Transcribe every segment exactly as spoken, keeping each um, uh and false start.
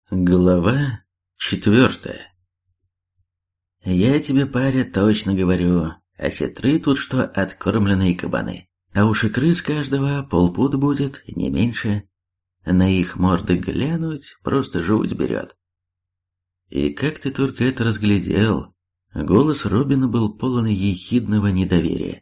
Глава четвертая. Я тебе, паря, точно говорю, осетры тут что откормленные кабаны, а уж и крыс каждого полпуда будет, не меньше. На их морды глянуть просто жуть берет. И как ты только это разглядел? Голос Робина был полон ехидного недоверия.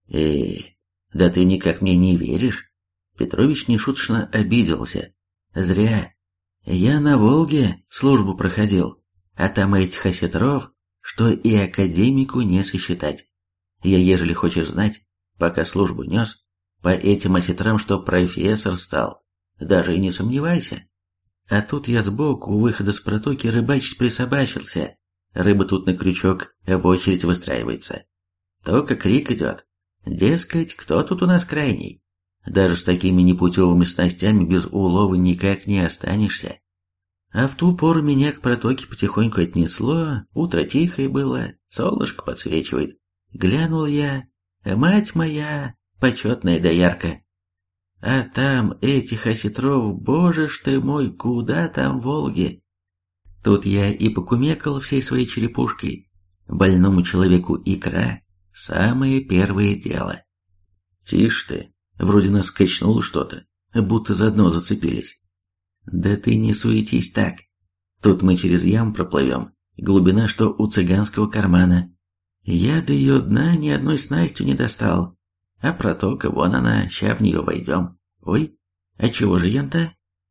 Эй, да ты никак мне не веришь? Петрович нешуточно обиделся. Зря. Я на Волге службу проходил, а там этих осетров, что и академику не сосчитать. Я, ежели хочешь знать, пока службу нес, по этим осетрам, что профессор стал, даже и не сомневайся. А тут я сбоку у выхода с протоки рыбачить присобачился. Рыба тут на крючок в очередь выстраивается. Только крик идет. Дескать, кто тут у нас крайний? Даже с такими непутевыми снастями без улова никак не останешься. А в ту пору меня к протоке потихоньку отнесло, утро тихое было, солнышко подсвечивает. Глянул я, мать моя, почетная доярка. А там этих осетров, боже ж ты мой, куда там Волги? Тут я и покумекал всей своей черепушкой. Больному человеку икра – самое первое дело. Тише ты. Вроде нас качнуло что-то, будто заодно зацепились. Да ты не суетись так. Тут мы через ям проплывем, глубина что у цыганского кармана. Я до ее дна ни одной снастью не достал, а протока вон она, ща в нее войдем. Ой, а чего же ян-то?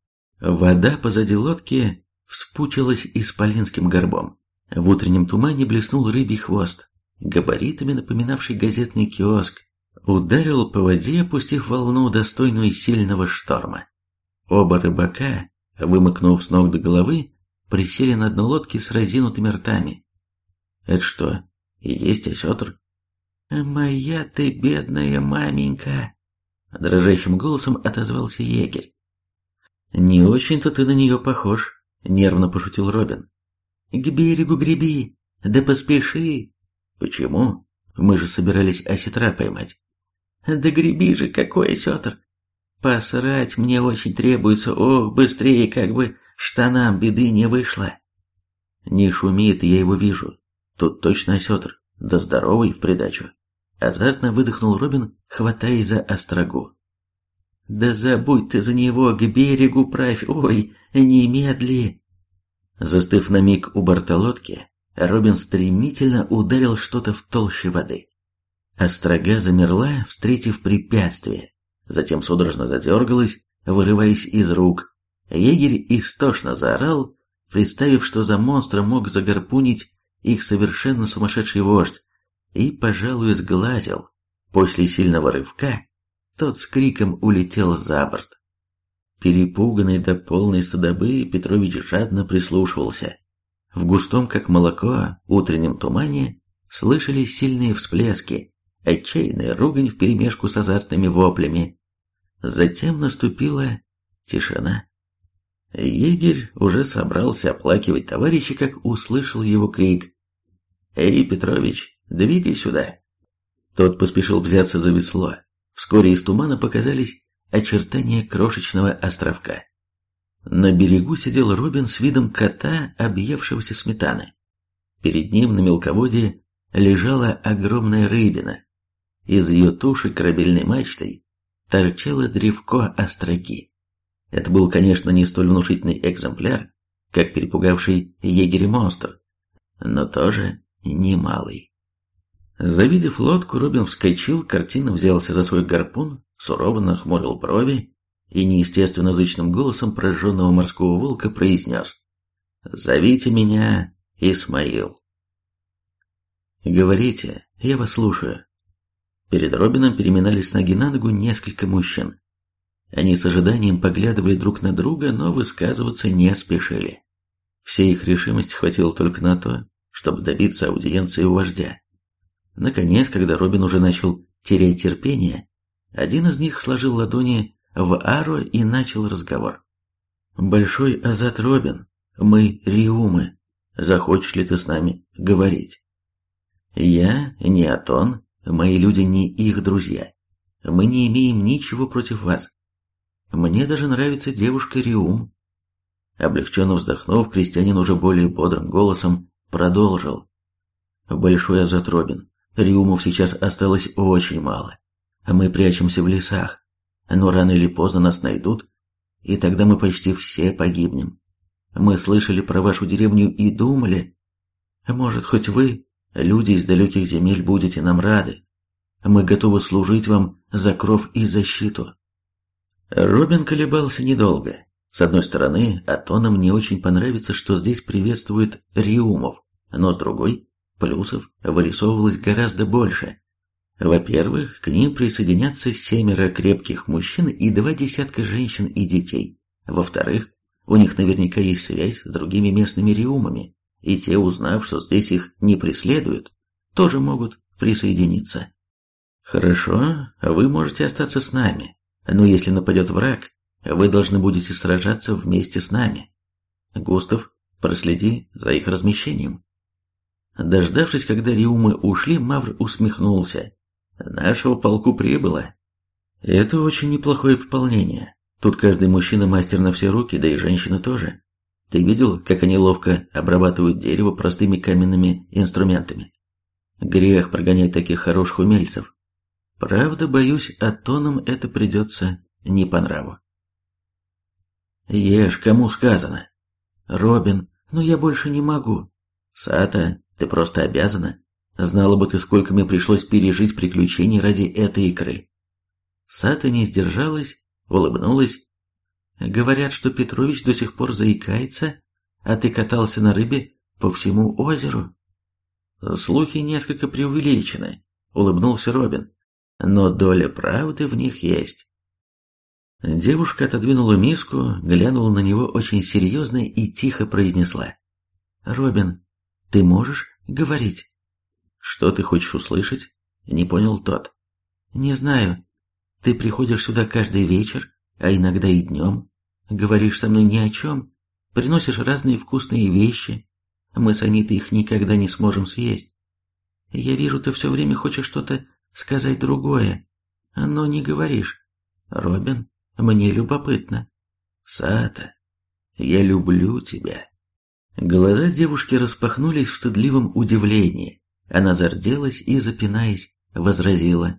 Вода позади лодки вспучилась исполинским горбом. В утреннем тумане блеснул рыбий хвост, габаритами напоминавший газетный киоск. Ударил по воде, опустив волну, достойную сильного шторма. Оба рыбака, вымокнув с ног до головы, присели на дно лодки с разинутыми ртами. Это что, и есть осетр? «Моя ты бедная маменька!» Дрожащим голосом отозвался егерь. «Не очень-то ты на нее похож», — нервно пошутил Робин. «К берегу греби, да поспеши!» «Почему? Мы же собирались осетра поймать». «Да греби же, какой осетр! Посрать мне очень требуется, ох, быстрее, как бы штанам беды не вышло!» «Не шуми ты, я его вижу. Тут точно осетр, да здоровый в придачу!» Азартно выдохнул Робин, хватаясь за острогу. «Да забудь ты за него, к берегу правь, ой, немедли!» Застыв на миг у борта лодки, Робин стремительно ударил что-то в толще воды. Острога замерла, встретив препятствие, затем судорожно задергалась, вырываясь из рук. Егерь истошно заорал, представив, что за монстра мог загарпунить их совершенно сумасшедший вождь, и, пожалуй, сглазил. После сильного рывка тот с криком улетел за борт. Перепуганный до полной стыдобы, Петрович жадно прислушивался. В густом, как молоко, утреннем тумане слышались сильные всплески, отчаянная ругань вперемешку с азартными воплями. Затем наступила тишина. Егерь уже собрался оплакивать товарища, как услышал его крик. «Эй, Петрович, двигай сюда!» Тот поспешил взяться за весло. Вскоре из тумана показались очертания крошечного островка. На берегу сидел Робин с видом кота, объевшегося сметаны. Перед ним на мелководье лежала огромная рыбина. Из ее туши корабельной мачтой торчало древко остроги. Это был, конечно, не столь внушительный экземпляр, как перепугавший егеря монстр, но тоже немалый. Завидев лодку, Робин вскочил, картинно взялся за свой гарпун, сурово нахмурил брови и неестественно зычным голосом прожженного морского волка произнес: «Зовите меня Исмаил». «Говорите, я вас слушаю». Перед Робином переминались с ноги на ногу несколько мужчин. Они с ожиданием поглядывали друг на друга, но высказываться не спешили. Всей их решимости хватило только на то, чтобы добиться аудиенции у вождя. Наконец, когда Робин уже начал терять терпение, один из них сложил ладони в ару и начал разговор. «Большой Азат Робин, мы риумы. Захочешь ли ты с нами говорить?» «Я не Атон, мои люди не их друзья. Мы не имеем ничего против вас. Мне даже нравится девушка Риум». Облегченно вздохнув, крестьянин уже более бодрым голосом продолжил. Большой азат, Робин. Риумов сейчас осталось очень мало. Мы прячемся в лесах, но рано или поздно нас найдут, и тогда мы почти все погибнем. Мы слышали про вашу деревню и думали, может, хоть вы, люди из далеких земель, будете нам рады. Мы готовы служить вам за кров и защиту. Робин колебался недолго. С одной стороны, Атонам не очень понравится, что здесь приветствуют Риумов, но с другой, плюсов вырисовывалось гораздо больше. Во-первых, к ним присоединятся семеро крепких мужчин и два десятка женщин и детей. Во-вторых, у них наверняка есть связь с другими местными Риумами, и те, узнав, что здесь их не преследуют, тоже могут присоединиться. Хорошо, вы можете остаться с нами, но если нападет враг, вы должны будете сражаться вместе с нами. Густав, проследи за их размещением. Дождавшись, когда Риумы ушли, Мавр усмехнулся. Нашего полку прибыло. Это очень неплохое пополнение. Тут каждый мужчина мастер на все руки, да и женщины тоже. Ты видел, как они ловко обрабатывают дерево простыми каменными инструментами? Грех прогонять таких хороших умельцев. Правда, боюсь, Атонам это придется не по нраву. Ешь, кому сказано. Робин, ну я больше не могу. Сата, ты просто обязана. Знала бы ты, сколько мне пришлось пережить приключений ради этой икры. Сата не сдержалась, улыбнулась. Говорят, что Петрович до сих пор заикается, а ты катался на рыбе по всему озеру. Слухи несколько преувеличены, улыбнулся Робин, но доля правды в них есть. Девушка отодвинула миску, глянула на него очень серьезно и тихо произнесла. «Робин, ты можешь говорить?» «Что ты хочешь услышать?» — не понял тот. «Не знаю. Ты приходишь сюда каждый вечер, а иногда и днем. Говоришь со мной ни о чем, приносишь разные вкусные вещи. Мы с Анитой их никогда не сможем съесть. Я вижу, ты все время хочешь что-то сказать другое, но не говоришь. Робин, мне любопытно. Сата, я люблю тебя». Глаза девушки распахнулись в стыдливом удивлении. Она зарделась и, запинаясь, возразила.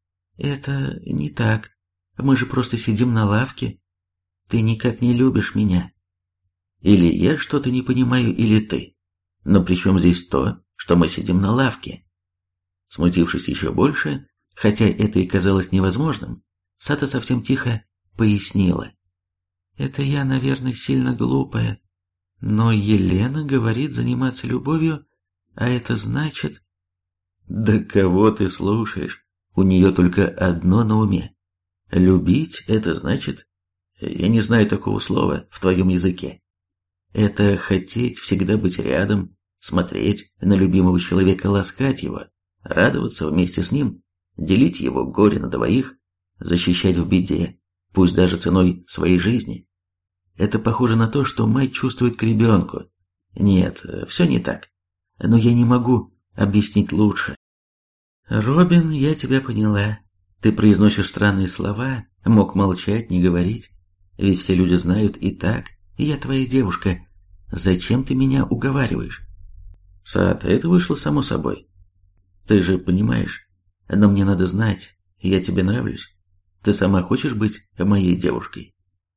«Это не так. Мы же просто сидим на лавке. Ты никак не любишь меня. Или я что-то не понимаю, или ты. Но при чем здесь то, что мы сидим на лавке?» Смутившись еще больше, хотя это и казалось невозможным, Сата совсем тихо пояснила. «Это я, наверное, сильно глупая. Но Елена говорит заниматься любовью, а это значит...» «Да кого ты слушаешь? У нее только одно на уме. Любить — это значит... Я не знаю такого слова в твоем языке. Это хотеть всегда быть рядом, смотреть на любимого человека, ласкать его, радоваться вместе с ним, делить его горе на двоих, защищать в беде, пусть даже ценой своей жизни. Это похоже на то, что мать чувствует к ребенку. Нет, все не так. Но я не могу объяснить лучше. Робин, я тебя поняла. Ты произносишь странные слова, мог молчать, не говорить. Ведь все люди знают и так, я твоя девушка. Зачем ты меня уговариваешь? Сата, это вышло само собой. Ты же понимаешь, но мне надо знать, я тебе нравлюсь. Ты сама хочешь быть моей девушкой?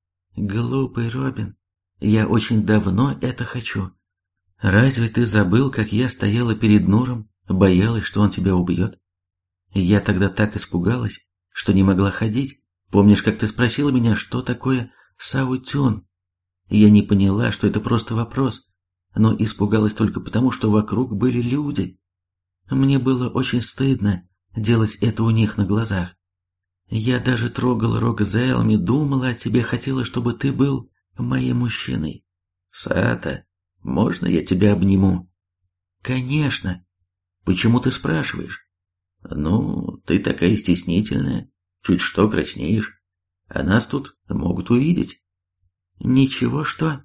Глупый Робин, я очень давно это хочу. Разве ты забыл, как я стояла перед Нуром, боялась, что он тебя убьет? Я тогда так испугалась, что не могла ходить. Помнишь, как ты спросила меня, что такое саутюн? Я не поняла, что это просто вопрос, но испугалась только потому, что вокруг были люди. Мне было очень стыдно делать это у них на глазах. Я даже трогала Рогзайлми, думала о тебе, хотела, чтобы ты был моим мужчиной. Сата, можно я тебя обниму? Конечно. Почему ты спрашиваешь? Ну, ты такая стеснительная, чуть что краснеешь, а нас тут могут увидеть. Ничего, что?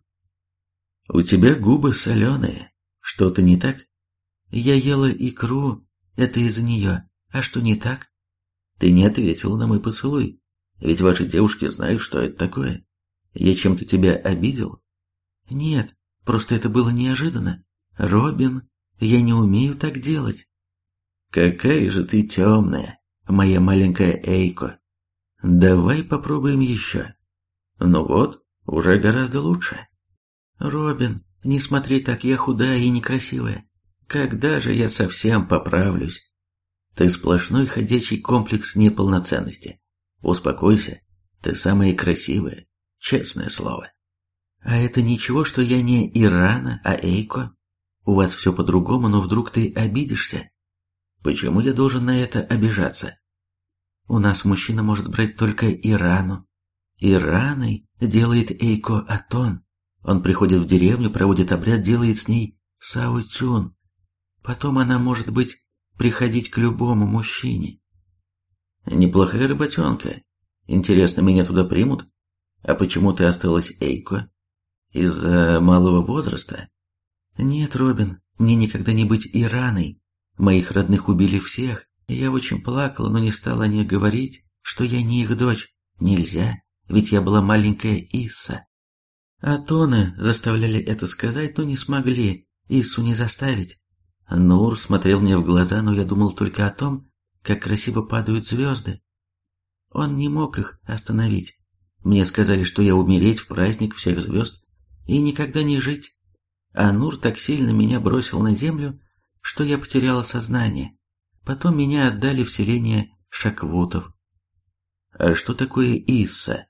У тебя губы соленые, что-то не так? Я ела икру, это из-за нее, а что не так? Ты не ответила на мой поцелуй, ведь ваши девушки знают, что это такое. Я чем-то тебя обидел? Нет, просто это было неожиданно. Робин, я не умею так делать. Какая же ты темная, моя маленькая Эйко. Давай попробуем еще. Ну вот, уже гораздо лучше. Робин, не смотри так, я худая и некрасивая. Когда же я совсем поправлюсь? Ты сплошной ходячий комплекс неполноценности. Успокойся, ты самая красивая, честное слово. А это ничего, что я не Ирана, а Эйко? У вас все по-другому, но вдруг ты обидишься? Почему я должен на это обижаться? У нас мужчина может брать только Ирану. Ираной делает Эйко Атон. Он приходит в деревню, проводит обряд, делает с ней Сао-Тюн. Потом она, может быть, приходить к любому мужчине. Неплохая работенка. Интересно, меня туда примут? А почему ты осталась Эйко? Из-за малого возраста? Нет, Робин, мне никогда не быть Ираной. Моих родных убили всех. Я очень плакала, но не стала о них говорить, что я не их дочь. Нельзя, ведь я была маленькая Исса. Атоны заставляли это сказать, но не смогли Иссу не заставить. Нур смотрел мне в глаза, но я думал только о том, как красиво падают звезды. Он не мог их остановить. Мне сказали, что я умереть в праздник всех звезд и никогда не жить. А Нур так сильно меня бросил на землю, что я потеряла сознание. Потом меня отдали в селение Шаквутов. А что такое Исса?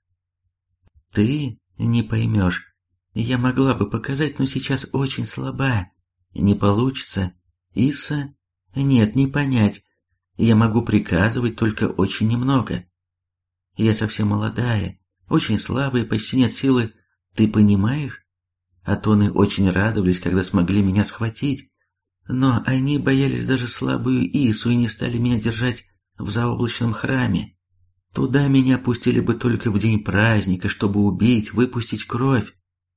Ты не поймешь. Я могла бы показать, но сейчас очень слаба. Не получится. Исса? Нет, не понять. Я могу приказывать только очень немного. Я совсем молодая, очень слабая, почти нет силы. Ты понимаешь? Атоны очень радовались, когда смогли меня схватить. Но они боялись даже слабую Ису и не стали меня держать в заоблачном храме. Туда меня пустили бы только в день праздника, чтобы убить, выпустить кровь.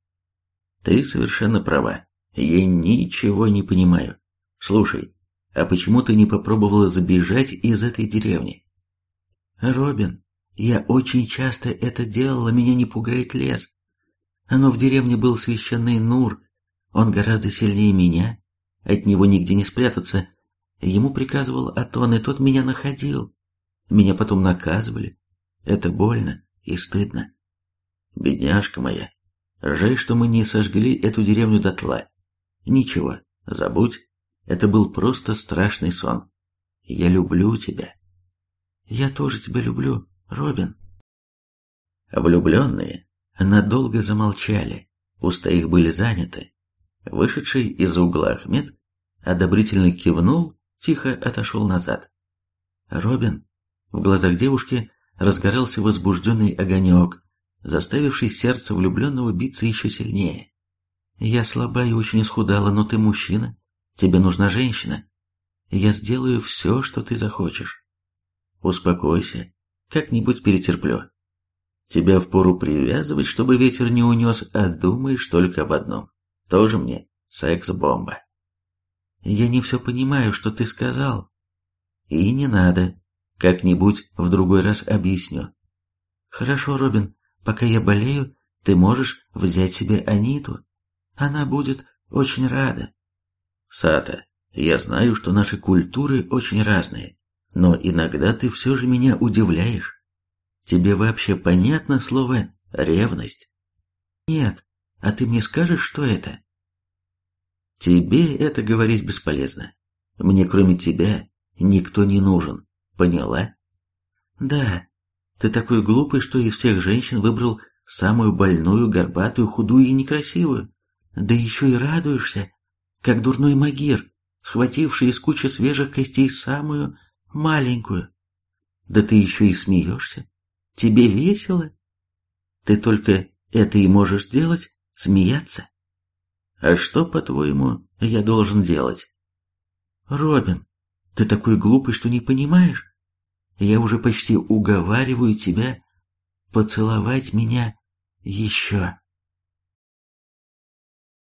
Ты совершенно права. Я ничего не понимаю. Слушай, а почему ты не попробовала забежать из этой деревни? Робин, я очень часто это делала, меня не пугает лес. Но в деревне был священный Нур. Он гораздо сильнее меня. От него нигде не спрятаться. Ему приказывал Атон, и тот меня находил. Меня потом наказывали. Это больно и стыдно. Бедняжка моя. Жаль, что мы не сожгли эту деревню дотла. Ничего, забудь. Это был просто страшный сон. Я люблю тебя. Я тоже тебя люблю, Робин. Влюбленные надолго замолчали. Уста их были заняты. Вышедший из угла Ахмед одобрительно кивнул, тихо отошел назад. Робин. В глазах девушки разгорался возбужденный огонек, заставивший сердце влюбленного биться еще сильнее. «Я слаба и очень исхудала, но ты мужчина. Тебе нужна женщина. Я сделаю все, что ты захочешь. Успокойся, как-нибудь перетерплю. Тебя впору привязывать, чтобы ветер не унес, а думаешь только об одном. Тоже мне секс-бомба». «Я не все понимаю, что ты сказал». «И не надо. Как-нибудь в другой раз объясню». «Хорошо, Робин, пока я болею, ты можешь взять себе Аниту. Она будет очень рада». «Сата, я знаю, что наши культуры очень разные, но иногда ты все же меня удивляешь. Тебе вообще понятно слово «ревность»?» «Нет, а ты мне скажешь, что это?» «Тебе это говорить бесполезно. Мне кроме тебя никто не нужен. Поняла?» «Да, ты такой глупый, что из всех женщин выбрал самую больную, горбатую, худую и некрасивую. Да еще и радуешься, как дурной магир, схвативший из кучи свежих костей самую маленькую. Да ты еще и смеешься. Тебе весело? Ты только это и можешь делать, смеяться. А что, по-твоему, я должен делать?» «Робин, ты такой глупый, что не понимаешь? Я уже почти уговариваю тебя поцеловать меня еще».